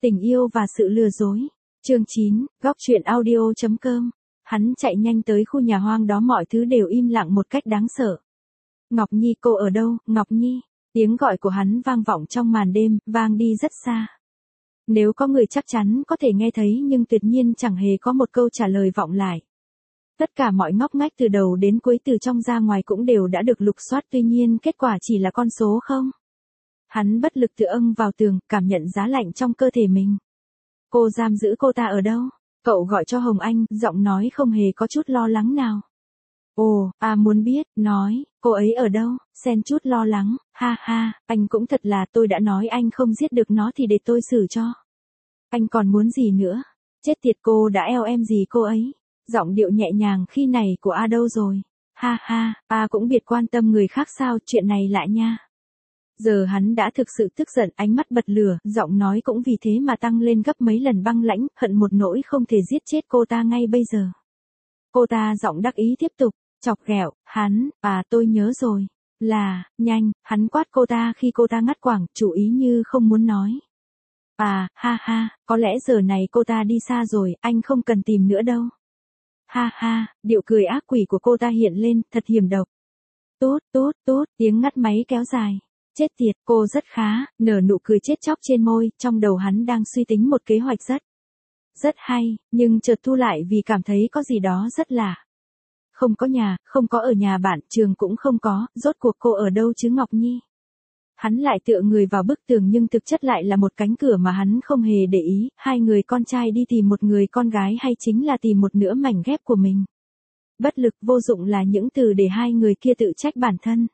Tình yêu và sự lừa dối. Chương 9, góc truyện audio.com. Hắn chạy nhanh tới khu nhà hoang đó, mọi thứ đều im lặng một cách đáng sợ. Ngọc Nhi, cô ở đâu, Ngọc Nhi? Tiếng gọi của hắn vang vọng trong màn đêm, vang đi rất xa. Nếu có người chắc chắn có thể nghe thấy, nhưng tuyệt nhiên chẳng hề có một câu trả lời vọng lại. Tất cả mọi ngóc ngách từ đầu đến cuối, từ trong ra ngoài cũng đều đã được lục soát, tuy nhiên kết quả chỉ là con số không. Hắn bất lực tựa âng vào tường, cảm nhận giá lạnh trong cơ thể mình. Cô giam giữ cô ta ở đâu? Cậu gọi cho Hồng Anh, giọng nói không hề có chút lo lắng nào. Ồ, muốn biết, nói, cô ấy ở đâu? Xen chút lo lắng, ha ha, anh cũng thật là, tôi đã nói anh không giết được nó thì để tôi xử cho. Anh còn muốn gì nữa? Chết tiệt, cô đã eo em gì cô ấy? Giọng điệu nhẹ nhàng khi này của A đâu rồi? Ha ha, cũng biệt quan tâm người khác sao, chuyện này lại nha. Giờ hắn đã thực sự tức giận, ánh mắt bật lửa, giọng nói cũng vì thế mà tăng lên gấp mấy lần, băng lãnh, hận một nỗi không thể giết chết cô ta ngay bây giờ. Cô ta giọng đắc ý tiếp tục, chọc ghẹo, hắn, tôi nhớ rồi. Là, nhanh, hắn quát cô ta khi cô ta ngắt quãng, chủ ý như không muốn nói. Ha ha, có lẽ giờ này cô ta đi xa rồi, anh không cần tìm nữa đâu. Ha ha, điệu cười ác quỷ của cô ta hiện lên, thật hiểm độc. Tốt, tiếng ngắt máy kéo dài. Chết tiệt, cô rất khá, nở nụ cười chết chóc trên môi, trong đầu hắn đang suy tính một kế hoạch rất hay, nhưng chợt thu lại vì cảm thấy có gì đó rất lạ. Không có nhà, không có ở nhà bạn, trường cũng không có, rốt cuộc cô ở đâu chứ Ngọc Nhi? Hắn lại tựa người vào bức tường, nhưng thực chất lại là một cánh cửa mà hắn không hề để ý, hai người con trai đi tìm một người con gái, hay chính là tìm một nửa mảnh ghép của mình. Bất lực, vô dụng là những từ để hai người kia tự trách bản thân.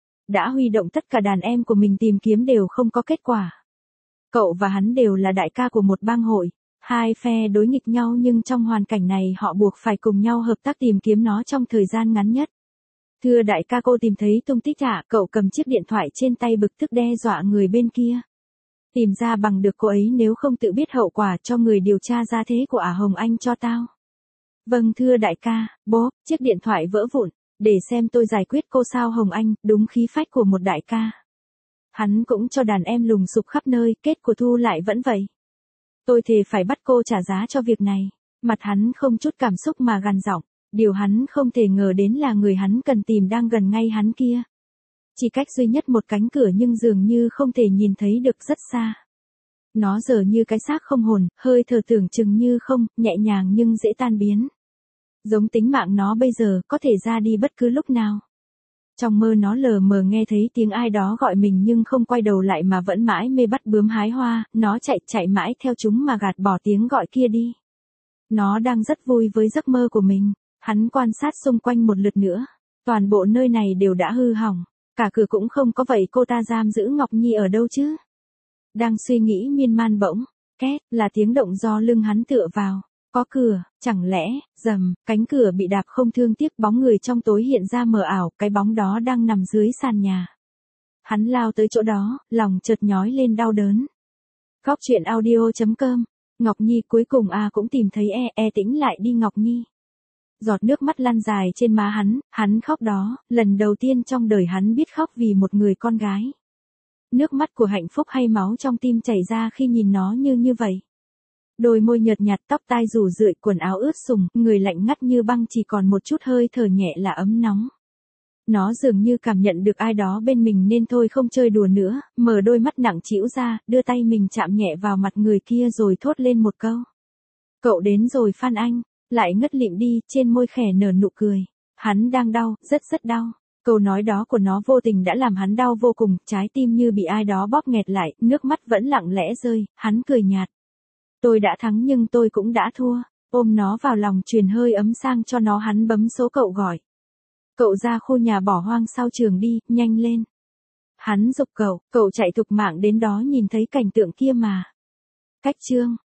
Đã huy động tất cả đàn em của mình tìm kiếm đều không có kết quả. Cậu và hắn đều là đại ca của một bang hội, hai phe đối nghịch nhau, nhưng trong hoàn cảnh này họ buộc phải cùng nhau hợp tác tìm kiếm nó trong thời gian ngắn nhất. Thưa đại ca, cô tìm thấy tung tích ạ? Cậu cầm chiếc điện thoại trên tay bực tức đe dọa người bên kia. Tìm ra bằng được cô ấy, nếu không tự biết hậu quả, cho người điều tra ra thế của Hồng Anh cho tao. Vâng thưa đại ca, bố, chiếc điện thoại vỡ vụn. Để xem tôi giải quyết cô sao Hồng Anh, đúng khí phách của một đại ca. Hắn cũng cho đàn em lùng sục khắp nơi, kết của Thu lại vẫn vậy. Tôi thề phải bắt cô trả giá cho việc này. Mặt hắn không chút cảm xúc mà gằn giọng, điều hắn không thể ngờ đến là người hắn cần tìm đang gần ngay hắn kia. Chỉ cách duy nhất một cánh cửa, nhưng dường như không thể nhìn thấy được, rất xa. Nó giờ như cái xác không hồn, hơi thở tưởng chừng như không, nhẹ nhàng nhưng dễ tan biến. Giống tính mạng nó bây giờ, có thể ra đi bất cứ lúc nào. Trong mơ nó lờ mờ nghe thấy tiếng ai đó gọi mình, nhưng không quay đầu lại mà vẫn mãi mê bắt bướm hái hoa, nó chạy mãi theo chúng mà gạt bỏ tiếng gọi kia đi. Nó đang rất vui với giấc mơ của mình. Hắn quan sát xung quanh một lượt nữa. Toàn bộ nơi này đều đã hư hỏng. Cả cửa cũng không có, vậy cô ta giam giữ Ngọc Nhi ở đâu chứ? Đang suy nghĩ miên man, bỗng két là tiếng động do lưng hắn tựa vào. Có cửa, chẳng lẽ, rầm, cánh cửa bị đạp không thương tiếc, bóng người trong tối hiện ra mờ ảo, cái bóng đó đang nằm dưới sàn nhà. Hắn lao tới chỗ đó, lòng chợt nhói lên đau đớn. Góc truyện audio.com. Ngọc Nhi, cuối cùng cũng tìm thấy, tĩnh lại đi Ngọc Nhi. Giọt nước mắt lăn dài trên má hắn khóc đó, lần đầu tiên trong đời hắn biết khóc vì một người con gái. Nước mắt của hạnh phúc hay máu trong tim chảy ra khi nhìn nó như vậy. Đôi môi nhợt nhạt, tóc tai rủ rượi, quần áo ướt sũng, người lạnh ngắt như băng, chỉ còn một chút hơi thở nhẹ là ấm nóng. Nó dường như cảm nhận được ai đó bên mình nên thôi không chơi đùa nữa, mở đôi mắt nặng trĩu ra, đưa tay mình chạm nhẹ vào mặt người kia rồi thốt lên một câu. Cậu đến rồi Phan Anh, lại ngất lịm đi, trên môi khẽ nở nụ cười. Hắn đang đau, rất đau. Câu nói đó của nó vô tình đã làm hắn đau vô cùng, trái tim như bị ai đó bóp nghẹt lại, nước mắt vẫn lặng lẽ rơi, hắn cười nhạt. Tôi đã thắng nhưng tôi cũng đã thua. Ôm nó vào lòng, truyền hơi ấm sang cho nó, hắn bấm số cậu gọi. Cậu ra khu nhà bỏ hoang sau trường đi, nhanh lên. Hắn giục cậu chạy thục mạng đến đó, nhìn thấy cảnh tượng kia mà. Cách chương.